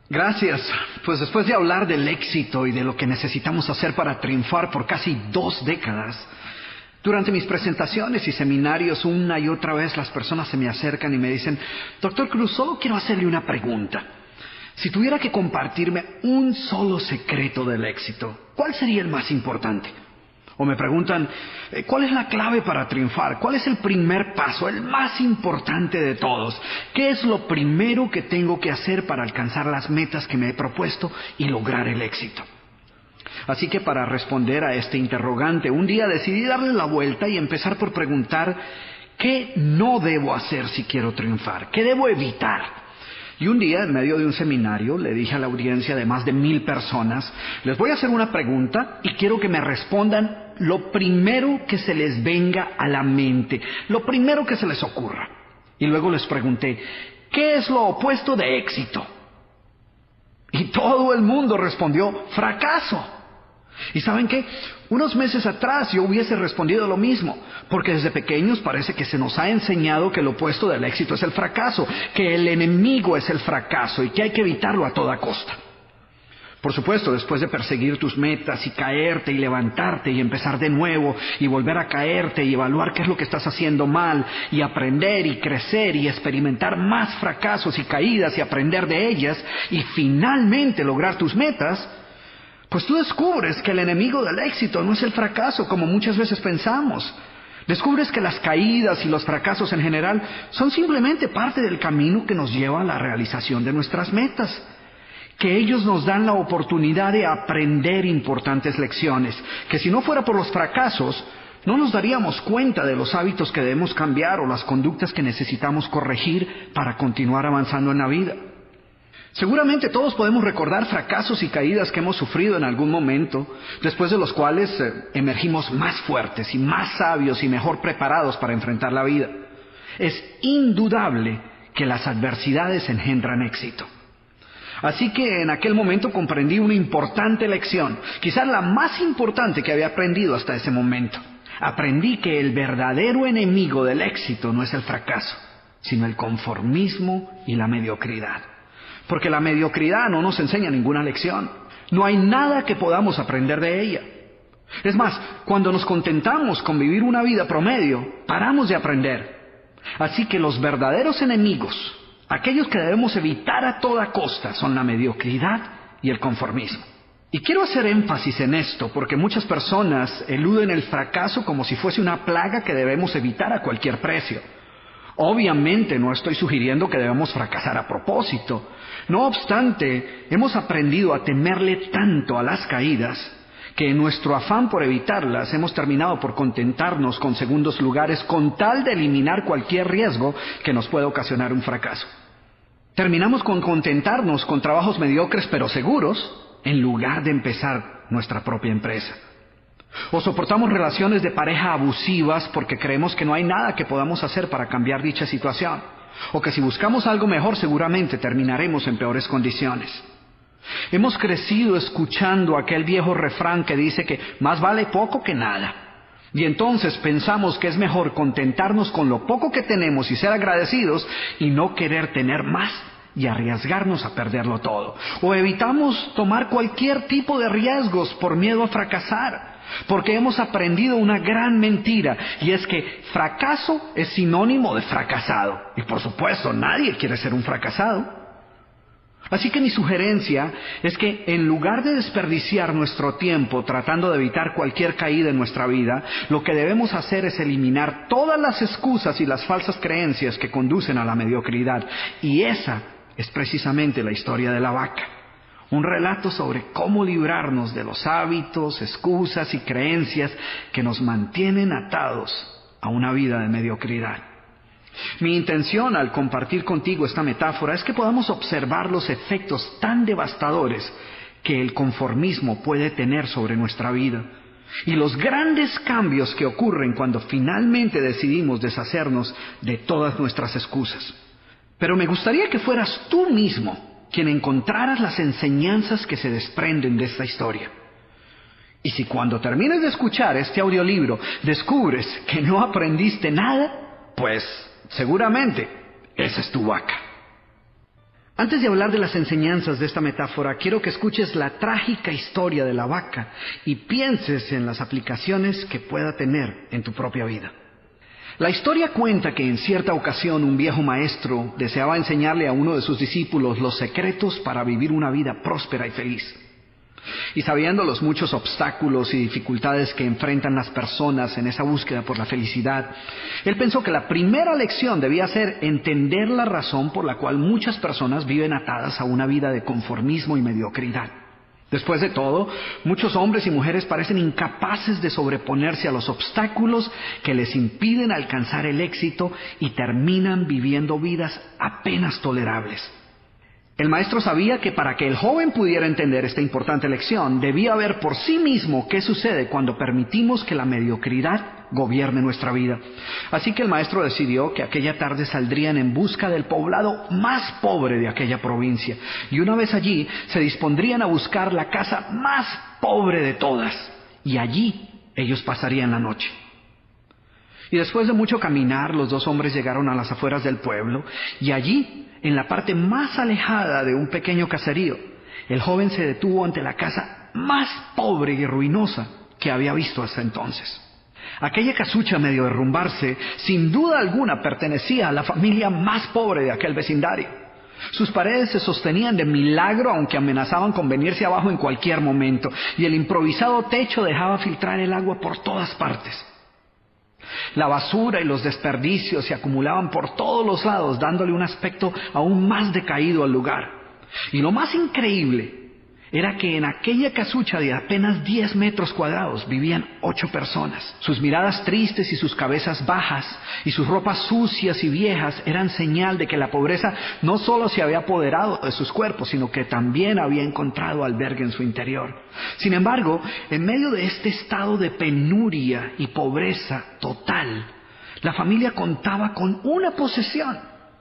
Gracias. Pues después de hablar del éxito y de lo que necesitamos hacer para triunfar por casi 2 décadas, durante mis presentaciones y seminarios una y otra vez las personas se me acercan y me dicen: Doctor Cruz, solo quiero hacerle una pregunta. Si tuviera que compartirme un solo secreto del éxito, ¿cuál sería el más importante? O me preguntan: ¿cuál es la clave para triunfar? ¿Cuál es el primer paso, el más importante de todos? ¿Qué es lo primero que tengo que hacer para alcanzar las metas que me he propuesto y lograr el éxito? Así que para responder a este interrogante, un día decidí darle la vuelta y empezar por preguntar: ¿qué no debo hacer si quiero triunfar? ¿Qué debo evitar? Y un día, en medio de un seminario, le dije a la audiencia de más de 1000 personas: les voy a hacer una pregunta y quiero que me respondan lo primero que se les venga a la mente, lo primero que se les ocurra. Y luego les pregunté: ¿qué es lo opuesto de éxito? Y todo el mundo respondió: fracaso. ¿Y saben qué? Unos meses atrás yo hubiese respondido lo mismo, porque desde pequeños parece que se nos ha enseñado que lo opuesto del éxito es el fracaso, que el enemigo es el fracaso y que hay que evitarlo a toda costa. Por supuesto, después de perseguir tus metas y caerte y levantarte y empezar de nuevo y volver a caerte y evaluar qué es lo que estás haciendo mal y aprender y crecer y experimentar más fracasos y caídas y aprender de ellas y finalmente lograr tus metas, pues tú descubres que el enemigo del éxito no es el fracaso como muchas veces pensamos. Descubres que las caídas y los fracasos en general son simplemente parte del camino que nos lleva a la realización de nuestras metas. Que ellos nos dan la oportunidad de aprender importantes lecciones, que si no fuera por los fracasos, no nos daríamos cuenta de los hábitos que debemos cambiar o las conductas que necesitamos corregir para continuar avanzando en la vida. Seguramente todos podemos recordar fracasos y caídas que hemos sufrido en algún momento, después de los cuales emergimos más fuertes y más sabios y mejor preparados para enfrentar la vida. Es indudable que las adversidades engendran éxito. Así que en aquel momento comprendí una importante lección, quizás la más importante que había aprendido hasta ese momento. Aprendí que el verdadero enemigo del éxito no es el fracaso, sino el conformismo y la mediocridad. Porque la mediocridad no nos enseña ninguna lección. No hay nada que podamos aprender de ella. Es más, cuando nos contentamos con vivir una vida promedio, paramos de aprender. Así que los verdaderos enemigos, aquellos que debemos evitar a toda costa, son la mediocridad y el conformismo. Y quiero hacer énfasis en esto porque muchas personas eluden el fracaso como si fuese una plaga que debemos evitar a cualquier precio. Obviamente no estoy sugiriendo que debamos fracasar a propósito. No obstante, hemos aprendido a temerle tanto a las caídas que en nuestro afán por evitarlas hemos terminado por contentarnos con segundos lugares con tal de eliminar cualquier riesgo que nos pueda ocasionar un fracaso. Terminamos con contentarnos con trabajos mediocres pero seguros en lugar de empezar nuestra propia empresa. O soportamos relaciones de pareja abusivas porque creemos que no hay nada que podamos hacer para cambiar dicha situación. O que si buscamos algo mejor seguramente terminaremos en peores condiciones. Hemos crecido escuchando aquel viejo refrán que dice que más vale poco que nada. Y entonces pensamos que es mejor contentarnos con lo poco que tenemos y ser agradecidos y no querer tener más y arriesgarnos a perderlo todo. O evitamos tomar cualquier tipo de riesgos por miedo a fracasar. Porque hemos aprendido una gran mentira, y es que fracaso es sinónimo de fracasado. Y por supuesto, nadie quiere ser un fracasado. Así que mi sugerencia es que en lugar de desperdiciar nuestro tiempo tratando de evitar cualquier caída en nuestra vida, lo que debemos hacer es eliminar todas las excusas y las falsas creencias que conducen a la mediocridad. Y esa es precisamente la historia de la vaca. Un relato sobre cómo librarnos de los hábitos, excusas y creencias que nos mantienen atados a una vida de mediocridad. Mi intención al compartir contigo esta metáfora es que podamos observar los efectos tan devastadores que el conformismo puede tener sobre nuestra vida y los grandes cambios que ocurren cuando finalmente decidimos deshacernos de todas nuestras excusas. Pero me gustaría que fueras tú mismo quien encontraras las enseñanzas que se desprenden de esta historia. Y si cuando termines de escuchar este audiolibro descubres que no aprendiste nada, pues seguramente esa es tu vaca. Antes de hablar de las enseñanzas de esta metáfora, quiero que escuches la trágica historia de la vaca y pienses en las aplicaciones que pueda tener en tu propia vida. La historia cuenta que en cierta ocasión un viejo maestro deseaba enseñarle a uno de sus discípulos los secretos para vivir una vida próspera y feliz. Y sabiendo los muchos obstáculos y dificultades que enfrentan las personas en esa búsqueda por la felicidad, él pensó que la primera lección debía ser entender la razón por la cual muchas personas viven atadas a una vida de conformismo y mediocridad. Después de todo, muchos hombres y mujeres parecen incapaces de sobreponerse a los obstáculos que les impiden alcanzar el éxito y terminan viviendo vidas apenas tolerables. El maestro sabía que para que el joven pudiera entender esta importante lección, debía ver por sí mismo qué sucede cuando permitimos que la mediocridad gobierne nuestra vida. Así que el maestro decidió que aquella tarde saldrían en busca del poblado más pobre de aquella provincia, y una vez allí se dispondrían a buscar la casa más pobre de todas, y allí ellos pasarían la noche. Y después de mucho caminar, los dos hombres llegaron a las afueras del pueblo, y allí, en la parte más alejada de un pequeño caserío, el joven se detuvo ante la casa más pobre y ruinosa que había visto hasta entonces. Aquella casucha, medio derrumbarse, sin duda alguna pertenecía a la familia más pobre de aquel vecindario. Sus paredes se sostenían de milagro, aunque amenazaban con venirse abajo en cualquier momento, y el improvisado techo dejaba filtrar el agua por todas partes. La basura y los desperdicios se acumulaban por todos los lados, dándole un aspecto aún más decaído al lugar. Y lo más increíble era que en aquella casucha de apenas 10 metros cuadrados vivían 8 personas. Sus miradas tristes y sus cabezas bajas y sus ropas sucias y viejas eran señal de que la pobreza no solo se había apoderado de sus cuerpos, sino que también había encontrado albergue en su interior. Sin embargo, en medio de este estado de penuria y pobreza total, la familia contaba con una posesión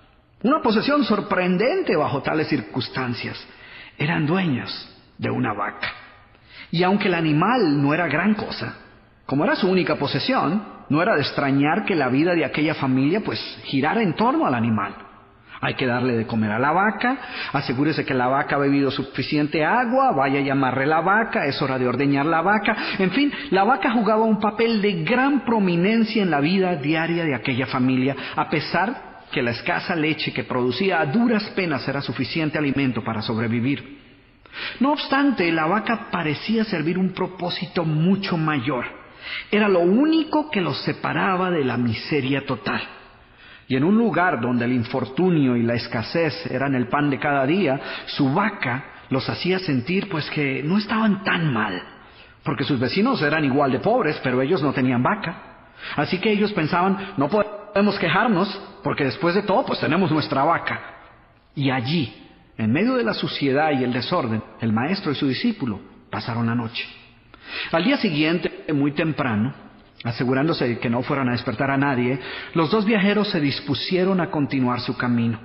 sorprendente bajo tales circunstancias. Eran dueños de una vaca. Y aunque el animal no era gran cosa, como era su única posesión, no era de extrañar que la vida de aquella familia girara en torno al animal. Hay que darle de comer a la vaca, asegúrese que la vaca ha bebido suficiente agua, vaya y amarre la vaca, es hora de ordeñar la vaca. En fin, la vaca jugaba un papel de gran prominencia en la vida diaria de aquella familia, a pesar que la escasa leche que producía a duras penas era suficiente alimento para sobrevivir. No obstante, la vaca parecía servir un propósito mucho mayor. Era lo único que los separaba de la miseria total. Y en un lugar donde el infortunio y la escasez eran el pan de cada día, su vaca los hacía sentir que no estaban tan mal, porque sus vecinos eran igual de pobres, pero ellos no tenían vaca. Así que ellos pensaban, no podemos quejarnos, porque después de todo, tenemos nuestra vaca. Y allí, en medio de la suciedad y el desorden, el maestro y su discípulo pasaron la noche. Al día siguiente, muy temprano, asegurándose de que no fueran a despertar a nadie, los dos viajeros se dispusieron a continuar su camino.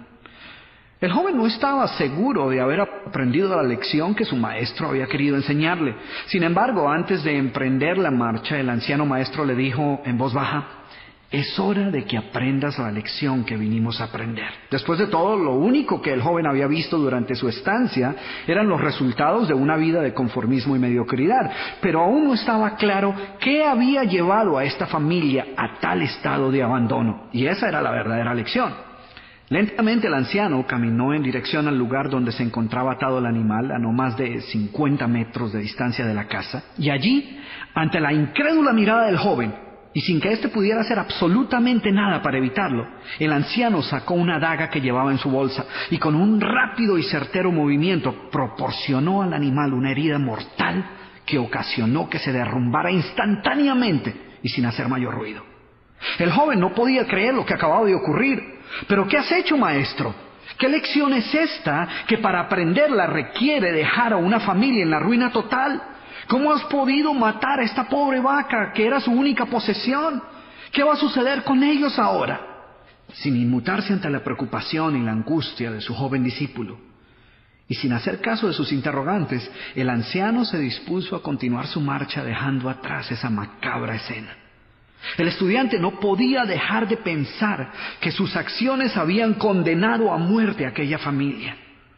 El joven no estaba seguro de haber aprendido la lección que su maestro había querido enseñarle. Sin embargo, antes de emprender la marcha, el anciano maestro le dijo en voz baja: es hora de que aprendas la lección que vinimos a aprender. Después de todo, lo único que el joven había visto durante su estancia eran los resultados de una vida de conformismo y mediocridad, pero aún no estaba claro qué había llevado a esta familia a tal estado de abandono, y esa era la verdadera lección. Lentamente el anciano caminó en dirección al lugar donde se encontraba atado el animal, a no más de 50 metros de distancia de la casa, y allí, ante la incrédula mirada del joven, y sin que éste pudiera hacer absolutamente nada para evitarlo, el anciano sacó una daga que llevaba en su bolsa y con un rápido y certero movimiento proporcionó al animal una herida mortal que ocasionó que se derrumbara instantáneamente y sin hacer mayor ruido. El joven no podía creer lo que acababa de ocurrir. ¿Pero qué has hecho, maestro? ¿Qué lección es esta que para aprenderla requiere dejar a una familia en la ruina total? ¿Cómo has podido matar a esta pobre vaca que era su única posesión? ¿Qué va a suceder con ellos ahora? Sin inmutarse ante la preocupación y la angustia de su joven discípulo, y sin hacer caso de sus interrogantes, el anciano se dispuso a continuar su marcha dejando atrás esa macabra escena. El estudiante no podía dejar de pensar que sus acciones habían condenado a muerte a aquella familia.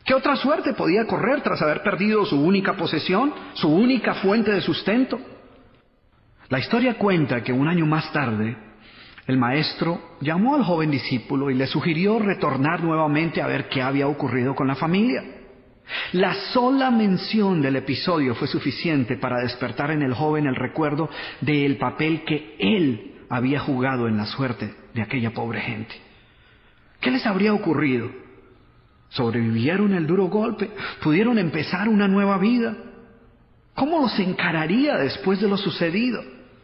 ¿Qué otra suerte podía correr tras haber perdido su única posesión, su única fuente de sustento? La historia cuenta que un año más tarde, el maestro llamó al joven discípulo y le sugirió retornar nuevamente a ver qué había ocurrido con la familia. La sola mención del episodio fue suficiente para despertar en el joven el recuerdo del papel que él había jugado en la suerte de aquella pobre gente. ¿Qué les habría ocurrido? ¿Sobrevivieron el duro golpe? ¿Pudieron empezar una nueva vida? ¿Cómo los encararía después de lo sucedido?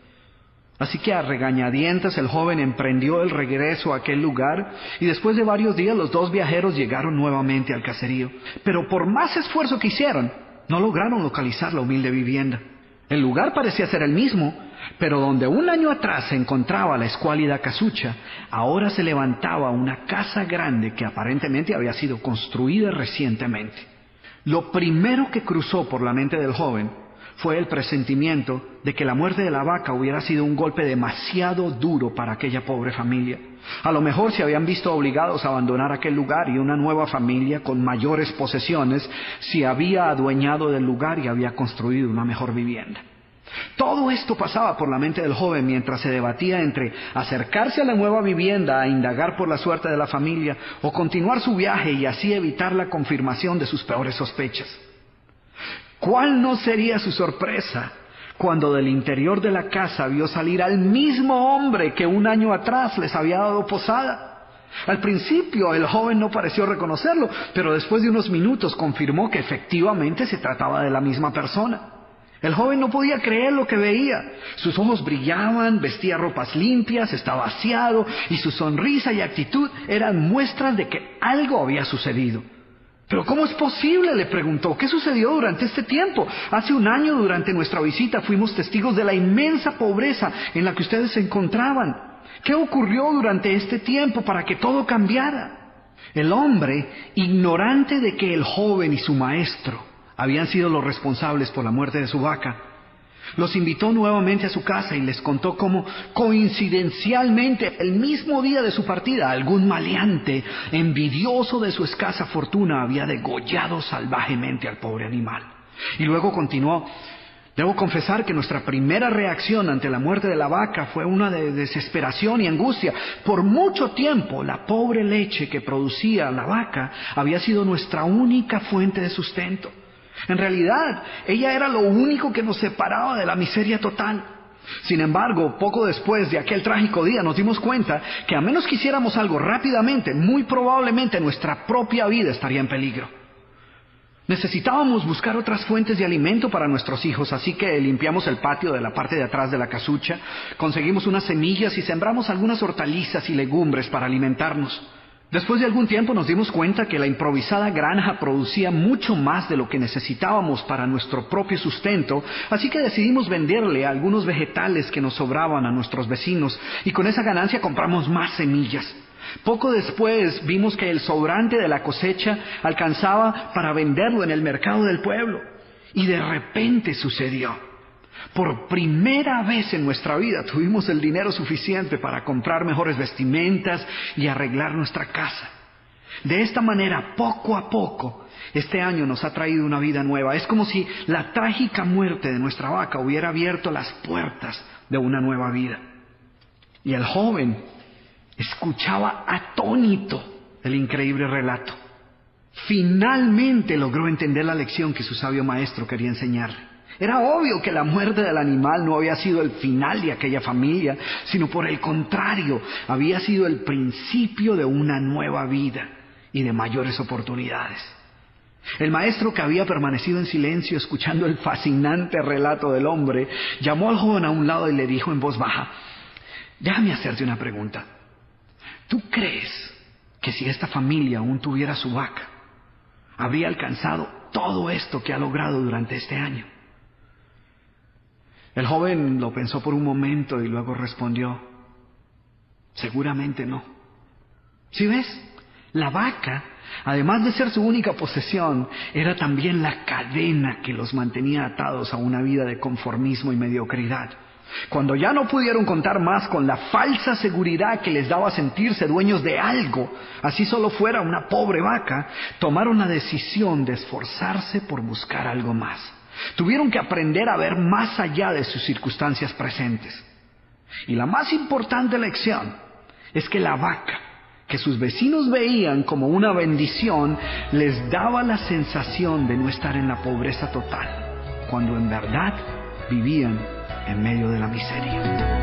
Así que a regañadientes el joven emprendió el regreso a aquel lugar y después de varios días los dos viajeros llegaron nuevamente al caserío. Pero por más esfuerzo que hicieron, no lograron localizar la humilde vivienda. El lugar parecía ser el mismo, pero donde un año atrás se encontraba la escuálida casucha, ahora se levantaba una casa grande que aparentemente había sido construida recientemente. Lo primero que cruzó por la mente del joven fue el presentimiento de que la muerte de la vaca hubiera sido un golpe demasiado duro para aquella pobre familia. A lo mejor se habían visto obligados a abandonar aquel lugar y una nueva familia con mayores posesiones se había adueñado del lugar y había construido una mejor vivienda. Todo esto pasaba por la mente del joven mientras se debatía entre acercarse a la nueva vivienda a indagar por la suerte de la familia o continuar su viaje y así evitar la confirmación de sus peores sospechas. ¿Cuál no sería su sorpresa cuando del interior de la casa vio salir al mismo hombre que un año atrás les había dado posada? Al principio el joven no pareció reconocerlo, pero después de unos minutos confirmó que efectivamente se trataba de la misma persona. El joven no podía creer lo que veía. Sus ojos brillaban, vestía ropas limpias, estaba aseado y su sonrisa y actitud eran muestras de que algo había sucedido. ¿Pero cómo es posible?, le preguntó. ¿Qué sucedió durante este tiempo? Hace un año, durante nuestra visita, fuimos testigos de la inmensa pobreza en la que ustedes se encontraban. ¿Qué ocurrió durante este tiempo para que todo cambiara? El hombre, ignorante de que el joven y su maestro habían sido los responsables por la muerte de su vaca, los invitó nuevamente a su casa y les contó cómo, coincidencialmente, el mismo día de su partida, algún maleante, envidioso de su escasa fortuna, había degollado salvajemente al pobre animal. Y luego continuó: debo confesar que nuestra primera reacción ante la muerte de la vaca fue una de desesperación y angustia. Por mucho tiempo, la pobre leche que producía la vaca había sido nuestra única fuente de sustento. En realidad, ella era lo único que nos separaba de la miseria total. Sin embargo, poco después de aquel trágico día nos dimos cuenta que a menos que hiciéramos algo rápidamente, muy probablemente nuestra propia vida estaría en peligro. Necesitábamos buscar otras fuentes de alimento para nuestros hijos, así que limpiamos el patio de la parte de atrás de la casucha, conseguimos unas semillas y sembramos algunas hortalizas y legumbres para alimentarnos. Después de algún tiempo nos dimos cuenta que la improvisada granja producía mucho más de lo que necesitábamos para nuestro propio sustento, así que decidimos venderle algunos vegetales que nos sobraban a nuestros vecinos y con esa ganancia compramos más semillas. Poco después vimos que el sobrante de la cosecha alcanzaba para venderlo en el mercado del pueblo y de repente sucedió. Por primera vez en nuestra vida tuvimos el dinero suficiente para comprar mejores vestimentas y arreglar nuestra casa. De esta manera, poco a poco, este año nos ha traído una vida nueva. Es como si la trágica muerte de nuestra vaca hubiera abierto las puertas de una nueva vida. Y el joven escuchaba atónito el increíble relato. Finalmente logró entender la lección que su sabio maestro quería enseñarle. Era obvio que la muerte del animal no había sido el final de aquella familia, sino por el contrario, había sido el principio de una nueva vida y de mayores oportunidades. El maestro, que había permanecido en silencio escuchando el fascinante relato del hombre, llamó al joven a un lado y le dijo en voz baja: déjame hacerte una pregunta. ¿Tú crees que si esta familia aún tuviera su vaca, habría alcanzado todo esto que ha logrado durante este año? El joven lo pensó por un momento y luego respondió: seguramente no. ¿Sí ves? La vaca, además de ser su única posesión, era también la cadena que los mantenía atados a una vida de conformismo y mediocridad. Cuando ya no pudieron contar más con la falsa seguridad que les daba sentirse dueños de algo, así solo fuera una pobre vaca, tomaron la decisión de esforzarse por buscar algo más. Tuvieron que aprender a ver más allá de sus circunstancias presentes. Y la más importante lección es que la vaca, que sus vecinos veían como una bendición, les daba la sensación de no estar en la pobreza total, cuando en verdad vivían en medio de la miseria.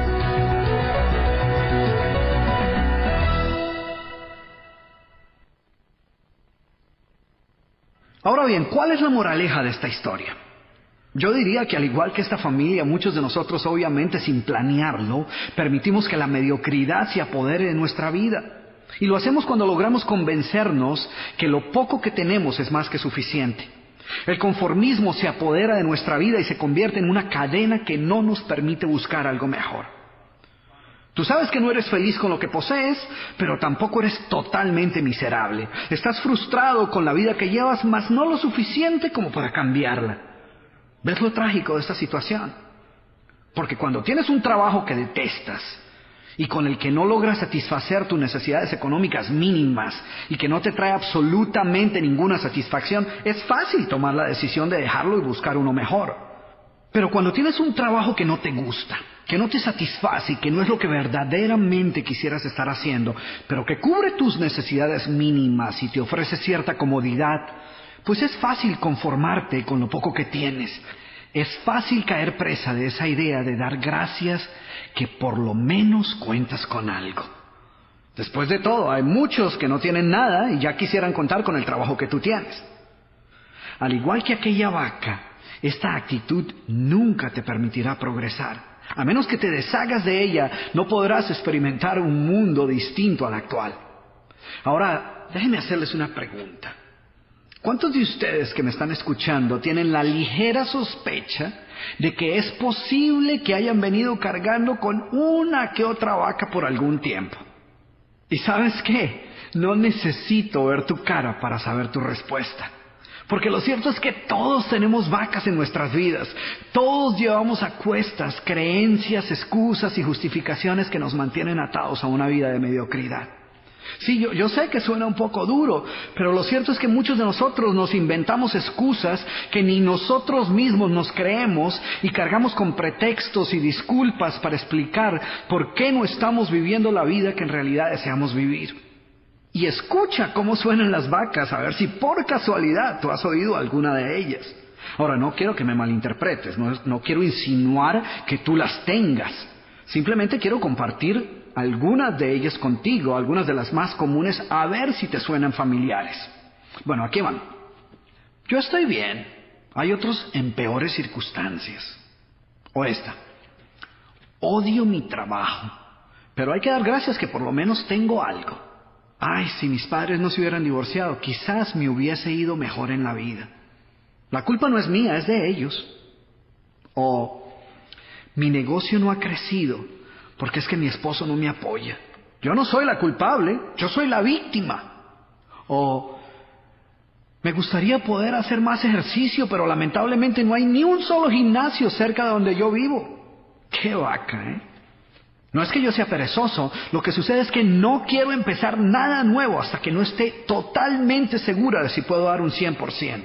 Ahora bien, ¿cuál es la moraleja de esta historia? Yo diría que al igual que esta familia, muchos de nosotros obviamente sin planearlo, permitimos que la mediocridad se apodere de nuestra vida. Y lo hacemos cuando logramos convencernos que lo poco que tenemos es más que suficiente. El conformismo se apodera de nuestra vida y se convierte en una cadena que no nos permite buscar algo mejor. Tú sabes que no eres feliz con lo que posees, pero tampoco eres totalmente miserable. Estás frustrado con la vida que llevas, mas no lo suficiente como para cambiarla. ¿Ves lo trágico de esta situación? Porque cuando tienes un trabajo que detestas y con el que no logras satisfacer tus necesidades económicas mínimas y que no te trae absolutamente ninguna satisfacción, es fácil tomar la decisión de dejarlo y buscar uno mejor. Pero cuando tienes un trabajo que no te gusta, que no te satisface y que no es lo que verdaderamente quisieras estar haciendo, pero que cubre tus necesidades mínimas y te ofrece cierta comodidad, pues es fácil conformarte con lo poco que tienes. Es fácil caer presa de esa idea de dar gracias que por lo menos cuentas con algo. Después de todo, hay muchos que no tienen nada y ya quisieran contar con el trabajo que tú tienes. Al igual que aquella vaca, esta actitud nunca te permitirá progresar. A menos que te deshagas de ella, no podrás experimentar un mundo distinto al actual. Ahora, déjenme hacerles una pregunta. ¿Cuántos de ustedes que me están escuchando tienen la ligera sospecha de que es posible que hayan venido cargando con una que otra vaca por algún tiempo? ¿Y sabes qué? No necesito ver tu cara para saber tu respuesta. Porque lo cierto es que todos tenemos vacas en nuestras vidas. Todos llevamos a cuestas creencias, excusas y justificaciones que nos mantienen atados a una vida de mediocridad. Sí, yo sé que suena un poco duro, pero lo cierto es que muchos de nosotros nos inventamos excusas que ni nosotros mismos nos creemos y cargamos con pretextos y disculpas para explicar por qué no estamos viviendo la vida que en realidad deseamos vivir. Y escucha cómo suenan las vacas, a ver si por casualidad tú has oído alguna de ellas. Ahora, no quiero que me malinterpretes, no quiero insinuar que tú las tengas. Simplemente quiero compartir algunas de ellas contigo, algunas de las más comunes, a ver si te suenan familiares. Bueno, aquí van. Yo estoy bien, hay otros en peores circunstancias. O esta. Odio mi trabajo, pero hay que dar gracias que por lo menos tengo algo. Ay, si mis padres no se hubieran divorciado, quizás me hubiese ido mejor en la vida. La culpa no es mía, es de ellos. O mi negocio no ha crecido porque es que mi esposo no me apoya. Yo no soy la culpable, yo soy la víctima. O me gustaría poder hacer más ejercicio, pero lamentablemente no hay ni un solo gimnasio cerca de donde yo vivo. ¡Qué vaca, eh! No es que yo sea perezoso, lo que sucede es que no quiero empezar nada nuevo hasta que no esté totalmente segura de si puedo dar un 100%.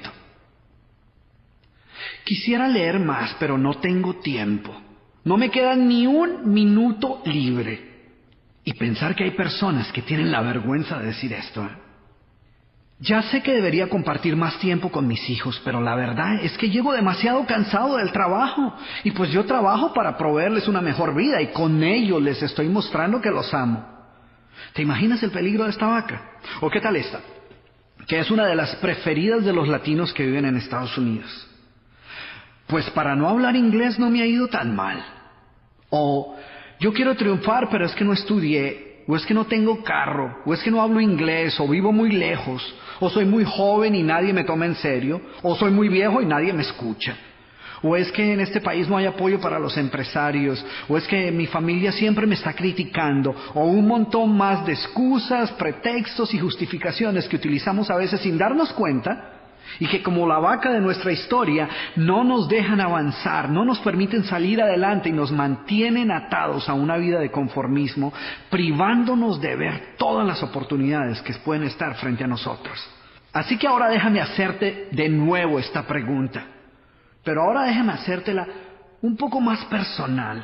Quisiera leer más, pero no tengo tiempo. No me queda ni un minuto libre. Y pensar que hay personas que tienen la vergüenza de decir esto, ¿eh? Ya sé que debería compartir más tiempo con mis hijos, pero la verdad es que llego demasiado cansado del trabajo. Y pues yo trabajo para proveerles una mejor vida y con ello les estoy mostrando que los amo. ¿Te imaginas el peligro de esta vaca? ¿O qué tal esta? Que es una de las preferidas de los latinos que viven en Estados Unidos. Pues para no hablar inglés no me ha ido tan mal. O yo quiero triunfar, pero es que no estudié. O es que no tengo carro. O es que no hablo inglés. O vivo muy lejos. O soy muy joven y nadie me toma en serio. O soy muy viejo y nadie me escucha. O es que en este país no hay apoyo para los empresarios. O es que mi familia siempre me está criticando. O un montón más de excusas, pretextos y justificaciones que utilizamos a veces sin darnos cuenta y que como la vaca de nuestra historia no nos dejan avanzar, no nos permiten salir adelante y nos mantienen atados a una vida de conformismo, privándonos de ver todas las oportunidades que pueden estar frente a nosotros. Así que ahora déjame hacerte de nuevo esta pregunta, pero ahora déjame hacértela un poco más personal.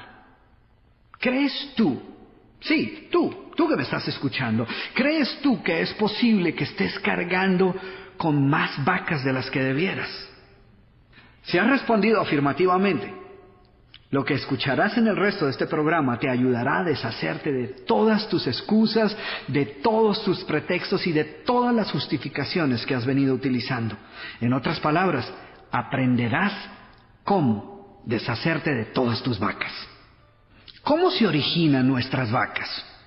¿Crees tú? Sí, tú que me estás escuchando, ¿crees tú que es posible que estés cargando con más vacas de las que debieras? Si has respondido afirmativamente, lo que escucharás en el resto de este programa te ayudará a deshacerte de todas tus excusas, de todos tus pretextos y de todas las justificaciones que has venido utilizando. En otras palabras, aprenderás cómo deshacerte de todas tus vacas. ¿Cómo se originan nuestras vacas?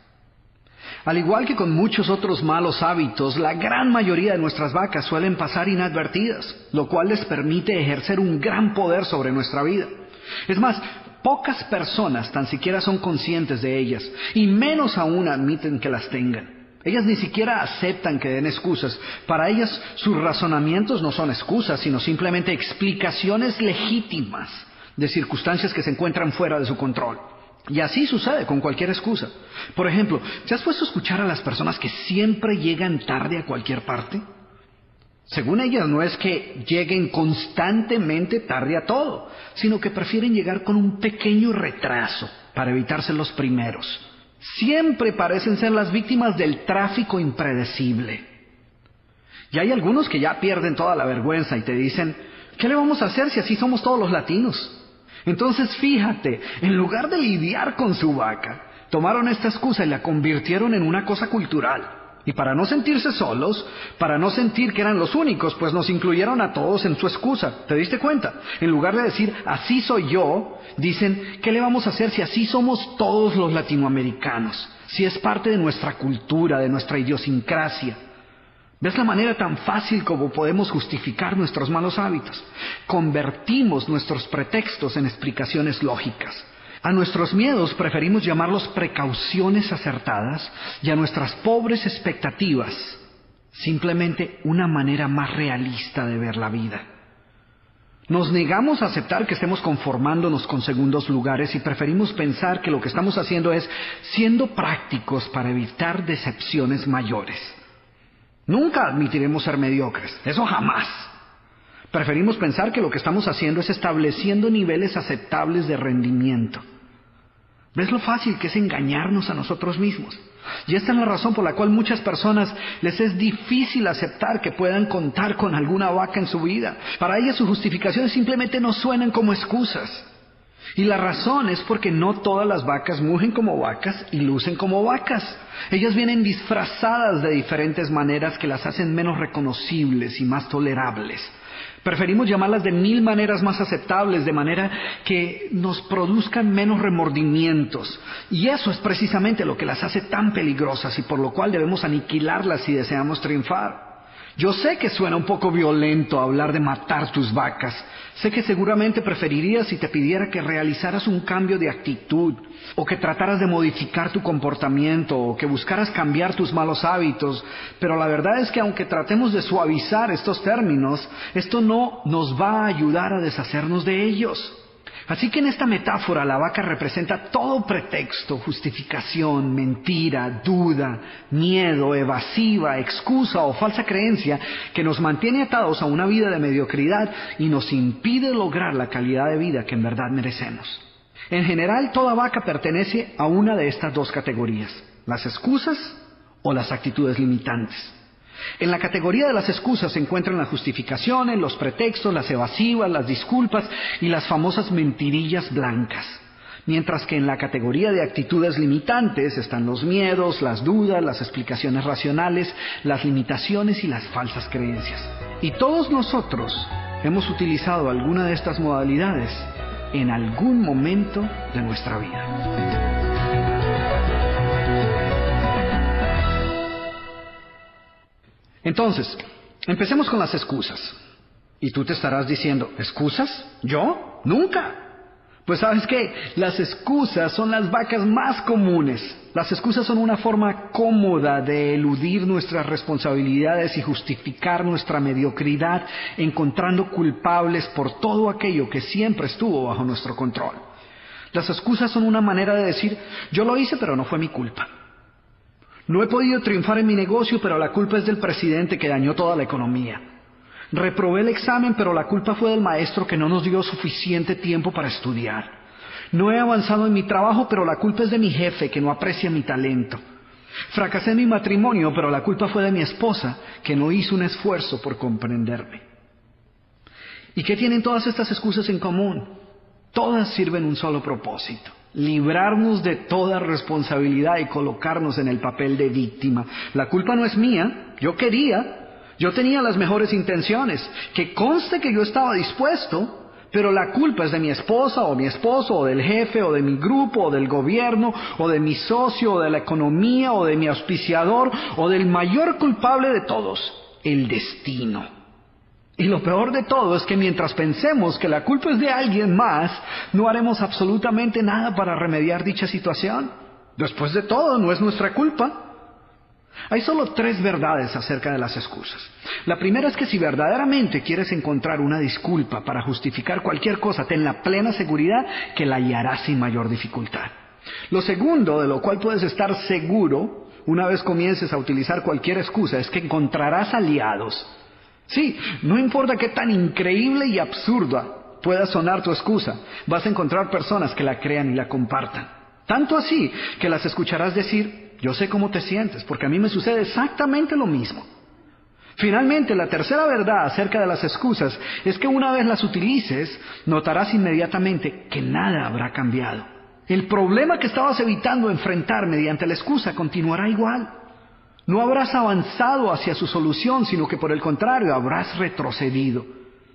Al igual que con muchos otros malos hábitos, la gran mayoría de nuestras vacas suelen pasar inadvertidas, lo cual les permite ejercer un gran poder sobre nuestra vida. Es más, pocas personas tan siquiera son conscientes de ellas, y menos aún admiten que las tengan. Ellas ni siquiera aceptan que den excusas. Para ellas, sus razonamientos no son excusas, sino simplemente explicaciones legítimas de circunstancias que se encuentran fuera de su control. Y así sucede con cualquier excusa. Por ejemplo, ¿te has puesto a escuchar a las personas que siempre llegan tarde a cualquier parte? Según ellas, no es que lleguen constantemente tarde a todo, sino que prefieren llegar con un pequeño retraso para evitarse los primeros. Siempre parecen ser las víctimas del tráfico impredecible. Y hay algunos que ya pierden toda la vergüenza y te dicen, ¿qué le vamos a hacer si así somos todos los latinos? Entonces fíjate, en lugar de lidiar con su vaca, tomaron esta excusa y la convirtieron en una cosa cultural. Y para no sentirse solos, para no sentir que eran los únicos, pues nos incluyeron a todos en su excusa. ¿Te diste cuenta? En lugar de decir, así soy yo, dicen, ¿qué le vamos a hacer si así somos todos los latinoamericanos? Si es parte de nuestra cultura, de nuestra idiosincrasia. ¿Ves la manera tan fácil como podemos justificar nuestros malos hábitos? Convertimos nuestros pretextos en explicaciones lógicas. A nuestros miedos preferimos llamarlos precauciones acertadas y a nuestras pobres expectativas simplemente una manera más realista de ver la vida. Nos negamos a aceptar que estemos conformándonos con segundos lugares y preferimos pensar que lo que estamos haciendo es siendo prácticos para evitar decepciones mayores. Nunca admitiremos ser mediocres, eso jamás. Preferimos pensar que lo que estamos haciendo es estableciendo niveles aceptables de rendimiento. ¿Ves lo fácil que es engañarnos a nosotros mismos? Y esta es la razón por la cual muchas personas les es difícil aceptar que puedan contar con alguna vaca en su vida. Para ellas sus justificaciones simplemente no suenan como excusas. Y la razón es porque no todas las vacas mugen como vacas y lucen como vacas. Ellas vienen disfrazadas de diferentes maneras que las hacen menos reconocibles y más tolerables. Preferimos llamarlas de 1000 maneras más aceptables, de manera que nos produzcan menos remordimientos. Y eso es precisamente lo que las hace tan peligrosas y por lo cual debemos aniquilarlas si deseamos triunfar. Yo sé que suena un poco violento hablar de matar tus vacas. Sé que seguramente preferirías si te pidiera que realizaras un cambio de actitud, o que trataras de modificar tu comportamiento, o que buscaras cambiar tus malos hábitos. Pero la verdad es que aunque tratemos de suavizar estos términos, esto no nos va a ayudar a deshacernos de ellos. Así que en esta metáfora la vaca representa todo pretexto, justificación, mentira, duda, miedo, evasiva, excusa o falsa creencia que nos mantiene atados a una vida de mediocridad y nos impide lograr la calidad de vida que en verdad merecemos. En general, toda vaca pertenece a una de estas dos categorías, las excusas o las actitudes limitantes. En la categoría de las excusas se encuentran las justificaciones, los pretextos, las evasivas, las disculpas y las famosas mentirillas blancas. Mientras que en la categoría de actitudes limitantes están los miedos, las dudas, las explicaciones racionales, las limitaciones y las falsas creencias. Y todos nosotros hemos utilizado alguna de estas modalidades en algún momento de nuestra vida. Entonces, empecemos con las excusas. Y tú te estarás diciendo, ¿excusas? ¿Yo? ¡Nunca! Pues ¿sabes qué? Las excusas son las vacas más comunes. Las excusas son una forma cómoda de eludir nuestras responsabilidades y justificar nuestra mediocridad, encontrando culpables por todo aquello que siempre estuvo bajo nuestro control. Las excusas son una manera de decir, yo lo hice pero no fue mi culpa. No he podido triunfar en mi negocio, pero la culpa es del presidente que dañó toda la economía. Reprobé el examen, pero la culpa fue del maestro que no nos dio suficiente tiempo para estudiar. No he avanzado en mi trabajo, pero la culpa es de mi jefe que no aprecia mi talento. Fracasé en mi matrimonio, pero la culpa fue de mi esposa que no hizo un esfuerzo por comprenderme. ¿Y qué tienen todas estas excusas en común? Todas sirven un solo propósito: librarnos de toda responsabilidad y colocarnos en el papel de víctima. La culpa no es mía, yo tenía las mejores intenciones, que conste que yo estaba dispuesto, pero la culpa es de mi esposa o mi esposo o del jefe o de mi grupo o del gobierno o de mi socio o de la economía o de mi auspiciador o del mayor culpable de todos, el destino. Y lo peor de todo es que mientras pensemos que la culpa es de alguien más, no haremos absolutamente nada para remediar dicha situación. Después de todo, no es nuestra culpa. Hay solo 3 verdades acerca de las excusas. La primera es que si verdaderamente quieres encontrar una disculpa para justificar cualquier cosa, ten la plena seguridad que la hallarás sin mayor dificultad. Lo segundo, de lo cual puedes estar seguro, una vez comiences a utilizar cualquier excusa, es que encontrarás aliados. Sí, no importa qué tan increíble y absurda pueda sonar tu excusa, vas a encontrar personas que la crean y la compartan. Tanto así que las escucharás decir, yo sé cómo te sientes, porque a mí me sucede exactamente lo mismo. Finalmente, la tercera verdad acerca de las excusas es que una vez las utilices, notarás inmediatamente que nada habrá cambiado. El problema que estabas evitando enfrentar mediante la excusa continuará igual. No habrás avanzado hacia su solución, sino que por el contrario habrás retrocedido.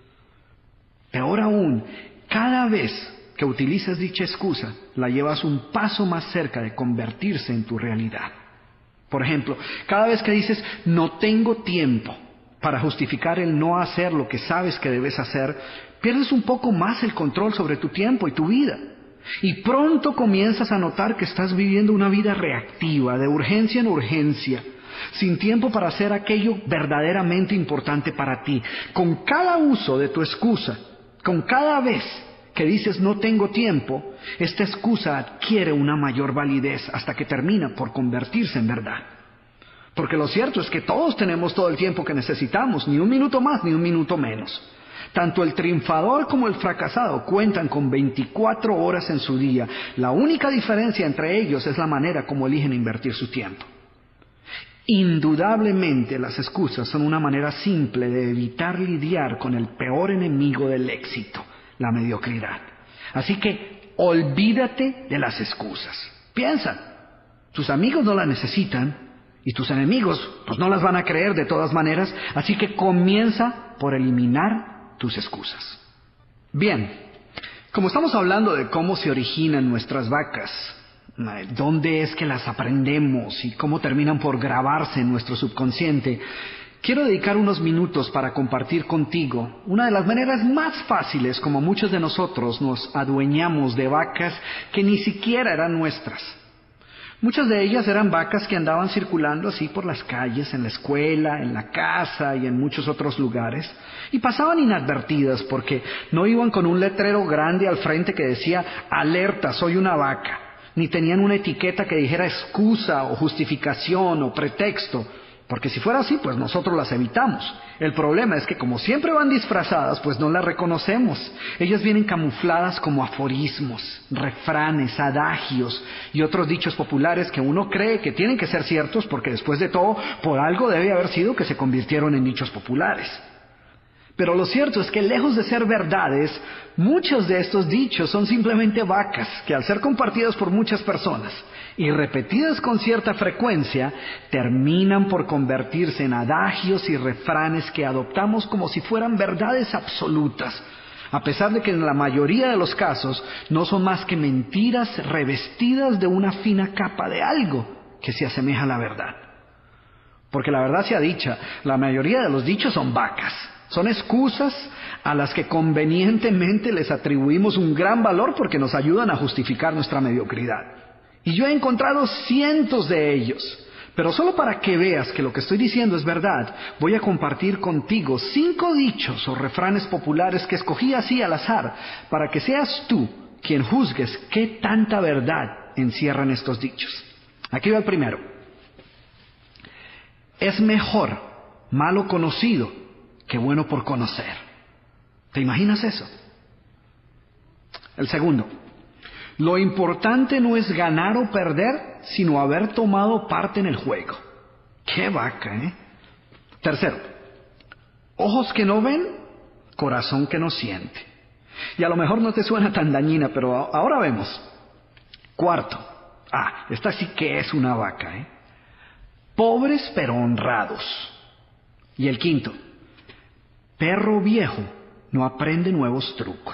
Peor aún, cada vez que utilizas dicha excusa, la llevas un paso más cerca de convertirse en tu realidad. Por ejemplo, cada vez que dices, no tengo tiempo, para justificar el no hacer lo que sabes que debes hacer, pierdes un poco más el control sobre tu tiempo y tu vida. Y pronto comienzas a notar que estás viviendo una vida reactiva, de urgencia en urgencia, sin tiempo para hacer aquello verdaderamente importante para ti. Con cada uso de tu excusa, con cada vez que dices no tengo tiempo, esta excusa adquiere una mayor validez hasta que termina por convertirse en verdad. Porque lo cierto es que todos tenemos todo el tiempo que necesitamos, ni un minuto más ni un minuto menos. Tanto el triunfador como el fracasado cuentan con 24 horas en su día. La única diferencia entre ellos es la manera como eligen invertir su tiempo. Indudablemente las excusas son una manera simple de evitar lidiar con el peor enemigo del éxito, la mediocridad. Así que olvídate de las excusas. Piensa, tus amigos no las necesitan y tus enemigos pues no las van a creer de todas maneras, así que comienza por eliminar tus excusas. Bien, como estamos hablando de cómo se originan nuestras vacas, dónde es que las aprendemos y cómo terminan por grabarse en nuestro subconsciente, quiero dedicar unos minutos para compartir contigo una de las maneras más fáciles como muchos de nosotros nos adueñamos de vacas que ni siquiera eran nuestras. Muchas de ellas eran vacas que andaban circulando así por las calles, en la escuela, en la casa y en muchos otros lugares, y pasaban inadvertidas porque no iban con un letrero grande al frente que decía alerta, soy una vaca, ni tenían una etiqueta que dijera excusa o justificación o pretexto, porque si fuera así, pues nosotros las evitamos. El problema es que como siempre van disfrazadas, pues no las reconocemos. Ellas vienen camufladas como aforismos, refranes, adagios y otros dichos populares que uno cree que tienen que ser ciertos porque después de todo, por algo debe haber sido que se convirtieron en dichos populares. Pero lo cierto es que lejos de ser verdades, muchos de estos dichos son simplemente vacas que al ser compartidas por muchas personas y repetidas con cierta frecuencia, terminan por convertirse en adagios y refranes que adoptamos como si fueran verdades absolutas, a pesar de que en la mayoría de los casos no son más que mentiras revestidas de una fina capa de algo que se asemeja a la verdad. Porque la verdad sea dicha, la mayoría de los dichos son vacas. Son excusas a las que convenientemente les atribuimos un gran valor porque nos ayudan a justificar nuestra mediocridad. Y yo he encontrado cientos de ellos. Pero solo para que veas que lo que estoy diciendo es verdad, voy a compartir contigo 5 dichos o refranes populares que escogí así al azar, para que seas tú quien juzgues qué tanta verdad encierran estos dichos. Aquí va el primero. Es mejor malo conocido que bueno por conocer. ¿Te imaginas eso? El segundo. Lo importante no es ganar o perder, sino haber tomado parte en el juego. ¡Qué vaca, eh! Tercero. Ojos que no ven, corazón que no siente. Y a lo mejor no te suena tan dañina, pero ahora vemos. Cuarto. Esta sí que es una vaca, ¿eh? Pobres pero honrados. Y el quinto. Perro viejo no aprende nuevos trucos.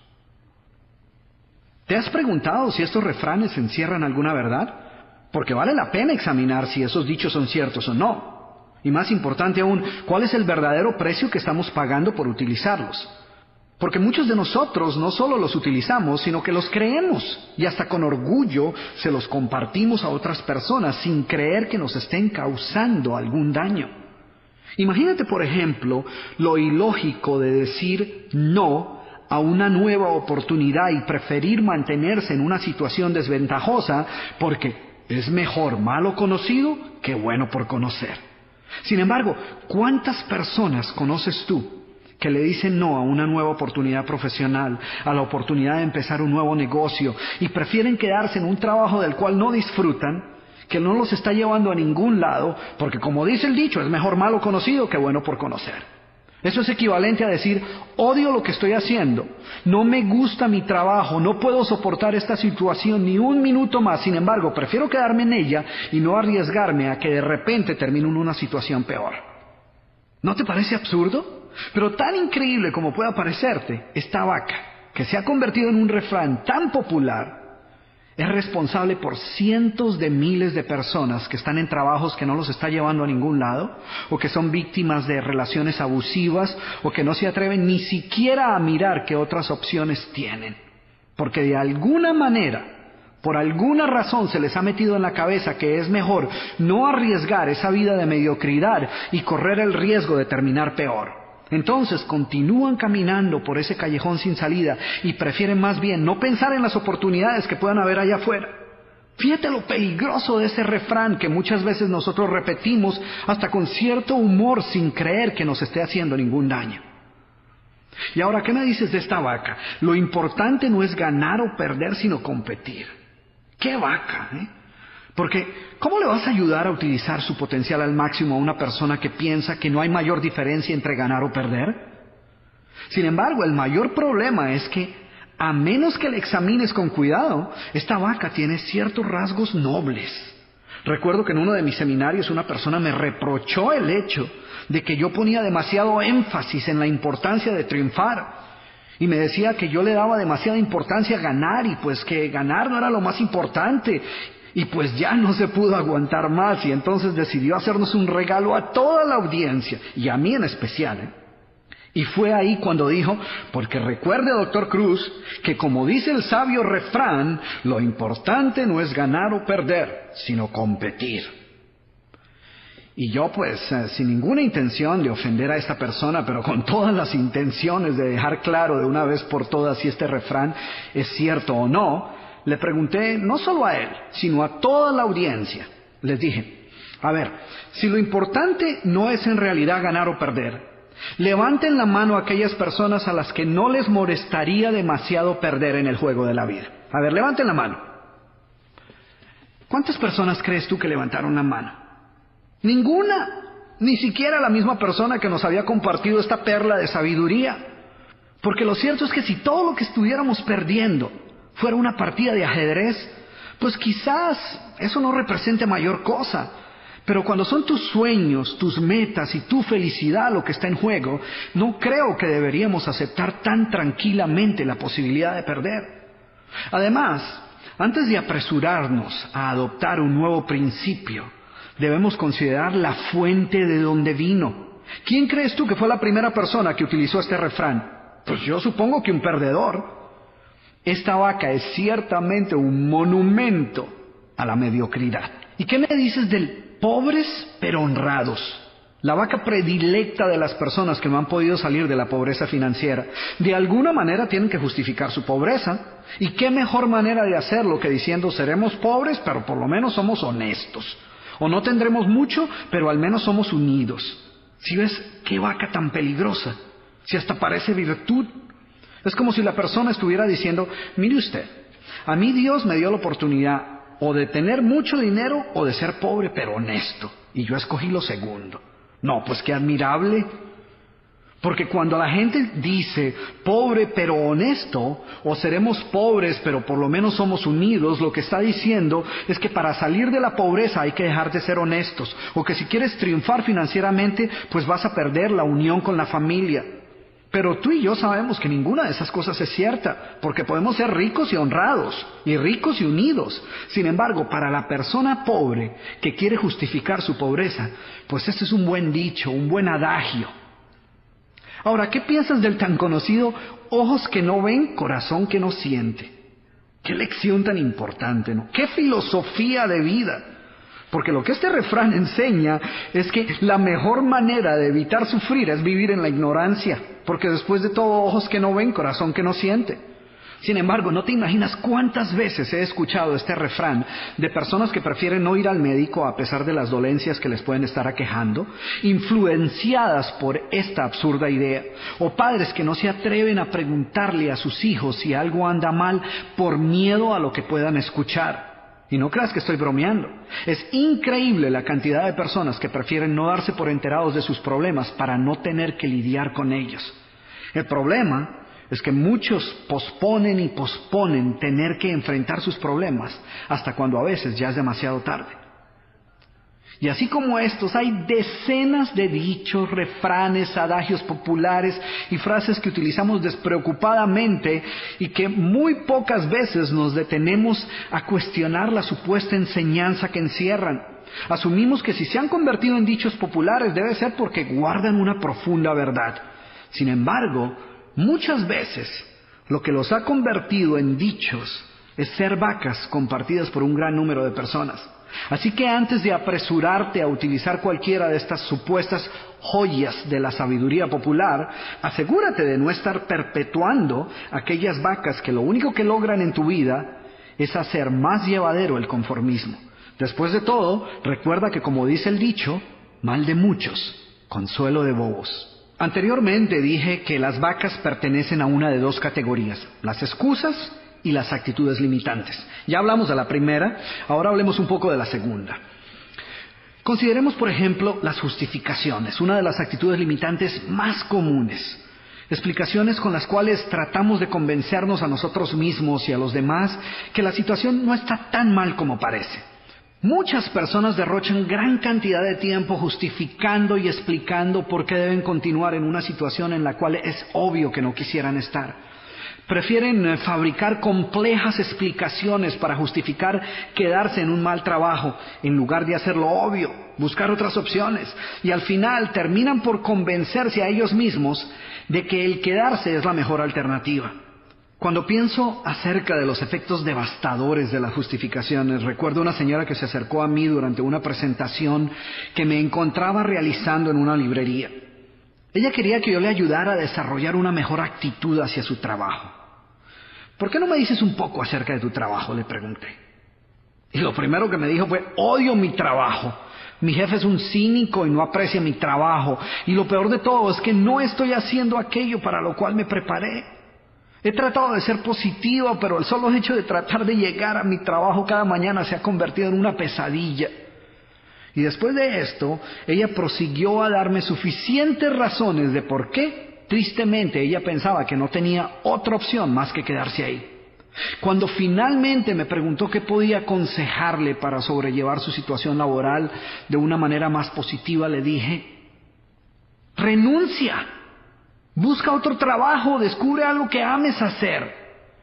¿Te has preguntado si estos refranes encierran alguna verdad? Porque vale la pena examinar si esos dichos son ciertos o no. Y más importante aún, ¿cuál es el verdadero precio que estamos pagando por utilizarlos? Porque muchos de nosotros no solo los utilizamos, sino que los creemos y hasta con orgullo se los compartimos a otras personas sin creer que nos estén causando algún daño. Imagínate, por ejemplo, lo ilógico de decir no a una nueva oportunidad y preferir mantenerse en una situación desventajosa porque es mejor malo conocido que bueno por conocer. Sin embargo, ¿cuántas personas conoces tú que le dicen no a una nueva oportunidad profesional, a la oportunidad de empezar un nuevo negocio y prefieren quedarse en un trabajo del cual no disfrutan, que no los está llevando a ningún lado, porque como dice el dicho, es mejor malo conocido que bueno por conocer? Eso es equivalente a decir, odio lo que estoy haciendo, no me gusta mi trabajo, no puedo soportar esta situación ni un minuto más, sin embargo, prefiero quedarme en ella y no arriesgarme a que de repente termine en una situación peor. ¿No te parece absurdo? Pero tan increíble como pueda parecerte, esta vaca, que se ha convertido en un refrán tan popular, es responsable por cientos de miles de personas que están en trabajos que no los está llevando a ningún lado, o que son víctimas de relaciones abusivas, o que no se atreven ni siquiera a mirar qué otras opciones tienen. Porque de alguna manera, por alguna razón se les ha metido en la cabeza que es mejor no arriesgar esa vida de mediocridad y correr el riesgo de terminar peor. Entonces continúan caminando por ese callejón sin salida y prefieren más bien no pensar en las oportunidades que puedan haber allá afuera. Fíjate lo peligroso de ese refrán que muchas veces nosotros repetimos hasta con cierto humor sin creer que nos esté haciendo ningún daño. Y ahora, ¿qué me dices de esta vaca? Lo importante no es ganar o perder, sino competir. ¡Qué vaca, eh! Porque, ¿cómo le vas a ayudar a utilizar su potencial al máximo a una persona que piensa que no hay mayor diferencia entre ganar o perder? Sin embargo, el mayor problema es que, a menos que la examines con cuidado, esta vaca tiene ciertos rasgos nobles. Recuerdo que en uno de mis seminarios una persona me reprochó el hecho de que yo ponía demasiado énfasis en la importancia de triunfar. Y me decía que yo le daba demasiada importancia a ganar y pues que ganar no era lo más importante. Y pues ya no se pudo aguantar más y entonces decidió hacernos un regalo a toda la audiencia y a mí en especial. Y fue ahí cuando dijo, porque recuerde, doctor Cruz, que como dice el sabio refrán, lo importante no es ganar o perder, sino competir. Y yo pues, sin ninguna intención de ofender a esta persona, pero con todas las intenciones de dejar claro de una vez por todas si este refrán es cierto o no, le pregunté no solo a él, sino a toda la audiencia. Les dije, a ver, si lo importante no es en realidad ganar o perder, levanten la mano a aquellas personas a las que no les molestaría demasiado perder en el juego de la vida. A ver, levanten la mano. ¿Cuántas personas crees tú que levantaron la mano? Ninguna, ni siquiera la misma persona que nos había compartido esta perla de sabiduría. Porque lo cierto es que si todo lo que estuviéramos perdiendo fuera una partida de ajedrez, pues quizás eso no represente mayor cosa. Pero cuando son tus sueños, tus metas y tu felicidad lo que está en juego, no creo que deberíamos aceptar tan tranquilamente la posibilidad de perder. Además, antes de apresurarnos a adoptar un nuevo principio, debemos considerar la fuente de donde vino. ¿Quién crees tú que fue la primera persona que utilizó este refrán? Pues yo supongo que un perdedor. Esta vaca es ciertamente un monumento a la mediocridad. ¿Y qué me dices del pobres pero honrados? La vaca predilecta de las personas que no han podido salir de la pobreza financiera. De alguna manera tienen que justificar su pobreza. ¿Y qué mejor manera de hacerlo que diciendo seremos pobres pero por lo menos somos honestos? O no tendremos mucho pero al menos somos unidos. ¿Sí ves qué vaca tan peligrosa? Si hasta parece virtud. Es como si la persona estuviera diciendo, mire usted, a mí Dios me dio la oportunidad o de tener mucho dinero o de ser pobre pero honesto. Y yo escogí lo segundo. No, pues qué admirable. Porque cuando la gente dice pobre pero honesto, o seremos pobres pero por lo menos somos unidos, lo que está diciendo es que para salir de la pobreza hay que dejar de ser honestos. O que si quieres triunfar financieramente, pues vas a perder la unión con la familia. Pero tú y yo sabemos que ninguna de esas cosas es cierta, porque podemos ser ricos y honrados, y ricos y unidos. Sin embargo, para la persona pobre que quiere justificar su pobreza, pues este es un buen dicho, un buen adagio. Ahora, ¿qué piensas del tan conocido ojos que no ven, corazón que no siente? Qué lección tan importante, ¿no? Qué filosofía de vida. Porque lo que este refrán enseña es que la mejor manera de evitar sufrir es vivir en la ignorancia. Porque después de todo, ojos que no ven, corazón que no siente. Sin embargo, no te imaginas cuántas veces he escuchado este refrán de personas que prefieren no ir al médico a pesar de las dolencias que les pueden estar aquejando, influenciadas por esta absurda idea. O padres que no se atreven a preguntarle a sus hijos si algo anda mal por miedo a lo que puedan escuchar. Y no creas que estoy bromeando. Es increíble la cantidad de personas que prefieren no darse por enterados de sus problemas para no tener que lidiar con ellos. El problema es que muchos posponen y posponen tener que enfrentar sus problemas hasta cuando a veces ya es demasiado tarde. Y así como estos, hay decenas de dichos, refranes, adagios populares y frases que utilizamos despreocupadamente y que muy pocas veces nos detenemos a cuestionar la supuesta enseñanza que encierran. Asumimos que si se han convertido en dichos populares debe ser porque guardan una profunda verdad. Sin embargo, muchas veces lo que los ha convertido en dichos es ser vacas compartidas por un gran número de personas. Así que antes de apresurarte a utilizar cualquiera de estas supuestas joyas de la sabiduría popular, asegúrate de no estar perpetuando aquellas vacas que lo único que logran en tu vida es hacer más llevadero el conformismo. Después de todo, recuerda que como dice el dicho, mal de muchos, consuelo de bobos. Anteriormente dije que las vacas pertenecen a una de dos categorías, las excusas y las actitudes limitantes. Ya hablamos de la primera, ahora hablemos un poco de la segunda. Consideremos, por ejemplo, las justificaciones, una de las actitudes limitantes más comunes. Explicaciones con las cuales tratamos de convencernos a nosotros mismos y a los demás que la situación no está tan mal como parece. Muchas personas derrochan gran cantidad de tiempo justificando y explicando por qué deben continuar en una situación en la cual es obvio que no quisieran estar. Prefieren fabricar complejas explicaciones para justificar quedarse en un mal trabajo, en lugar de hacerlo obvio, buscar otras opciones. Y al final terminan por convencerse a ellos mismos de que el quedarse es la mejor alternativa. Cuando pienso acerca de los efectos devastadores de las justificaciones, recuerdo una señora que se acercó a mí durante una presentación que me encontraba realizando en una librería. Ella quería que yo le ayudara a desarrollar una mejor actitud hacia su trabajo. ¿Por qué no me dices un poco acerca de tu trabajo?, le pregunté. Y lo primero que me dijo fue, odio mi trabajo. Mi jefe es un cínico y no aprecia mi trabajo. Y lo peor de todo es que no estoy haciendo aquello para lo cual me preparé. He tratado de ser positiva, pero el solo hecho de tratar de llegar a mi trabajo cada mañana se ha convertido en una pesadilla. Y después de esto, ella prosiguió a darme suficientes razones de por qué, tristemente, ella pensaba que no tenía otra opción más que quedarse ahí. Cuando finalmente me preguntó qué podía aconsejarle para sobrellevar su situación laboral de una manera más positiva, le dije, renuncia, busca otro trabajo, descubre algo que ames hacer.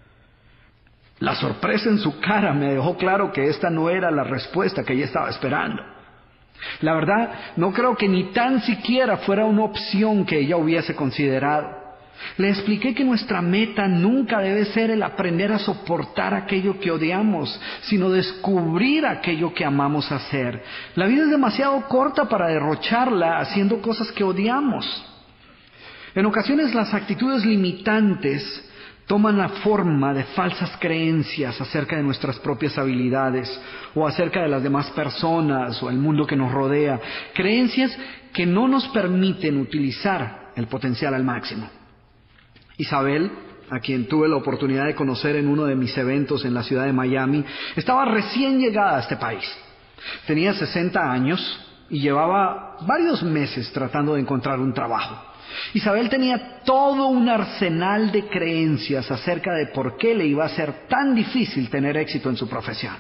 La sorpresa en su cara me dejó claro que esta no era la respuesta que ella estaba esperando. La verdad, no creo que ni tan siquiera fuera una opción que ella hubiese considerado. Le expliqué que nuestra meta nunca debe ser el aprender a soportar aquello que odiamos, sino descubrir aquello que amamos hacer. La vida es demasiado corta para derrocharla haciendo cosas que odiamos. En ocasiones las actitudes limitantes toman la forma de falsas creencias acerca de nuestras propias habilidades o acerca de las demás personas o el mundo que nos rodea. Creencias que no nos permiten utilizar el potencial al máximo. Isabel, a quien tuve la oportunidad de conocer en uno de mis eventos en la ciudad de Miami, estaba recién llegada a este país. Tenía 60 años y llevaba varios meses tratando de encontrar un trabajo. Isabel tenía todo un arsenal de creencias acerca de por qué le iba a ser tan difícil tener éxito en su profesión.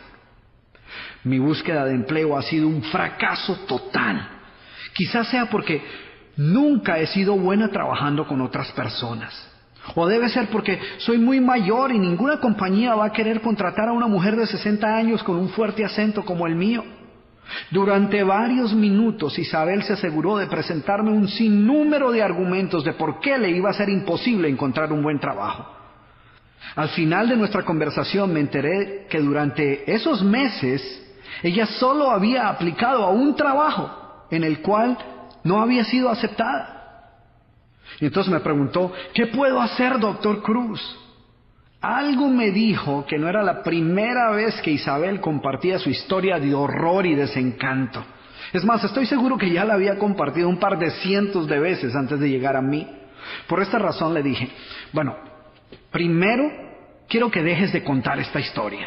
Mi búsqueda de empleo ha sido un fracaso total. Quizás sea porque nunca he sido buena trabajando con otras personas. O debe ser porque soy muy mayor y ninguna compañía va a querer contratar a una mujer de 60 años con un fuerte acento como el mío. Durante varios minutos Isabel se aseguró de presentarme un sinnúmero de argumentos de por qué le iba a ser imposible encontrar un buen trabajo. Al final de nuestra conversación me enteré que durante esos meses ella solo había aplicado a un trabajo en el cual no había sido aceptada. Y entonces me preguntó, ¿qué puedo hacer, doctor Cruz? Algo me dijo que no era la primera vez que Isabel compartía su historia de horror y desencanto. Es más, estoy seguro que ya la había compartido un par de cientos de veces antes de llegar a mí. Por esta razón le dije, bueno, primero quiero que dejes de contar esta historia.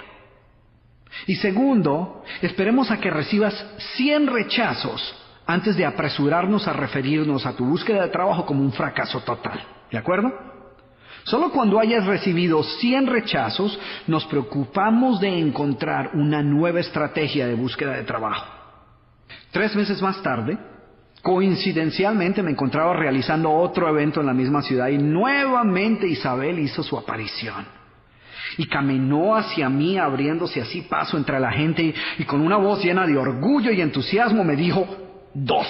Y segundo, esperemos a que recibas 100 rechazos antes de apresurarnos a referirnos a tu búsqueda de trabajo como un fracaso total. ¿De acuerdo? Solo cuando hayas recibido 100 rechazos, nos preocupamos de encontrar una nueva estrategia de búsqueda de trabajo. 3 meses más tarde, coincidencialmente me encontraba realizando otro evento en la misma ciudad y nuevamente Isabel hizo su aparición. Y caminó hacia mí abriéndose así paso entre la gente y con una voz llena de orgullo y entusiasmo me dijo, 2.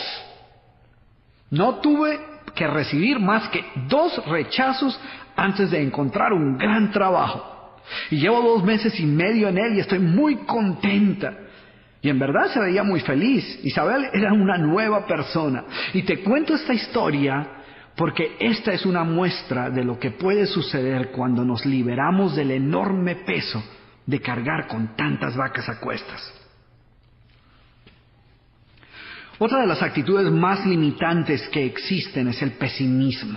No tuve que recibir más que 2 rechazos antes de encontrar un gran trabajo. Y llevo 2 meses y medio en él y estoy muy contenta. Y en verdad se veía muy feliz. Isabel era una nueva persona. Y te cuento esta historia porque esta es una muestra de lo que puede suceder cuando nos liberamos del enorme peso de cargar con tantas vacas a cuestas. Otra de las actitudes más limitantes que existen es el pesimismo.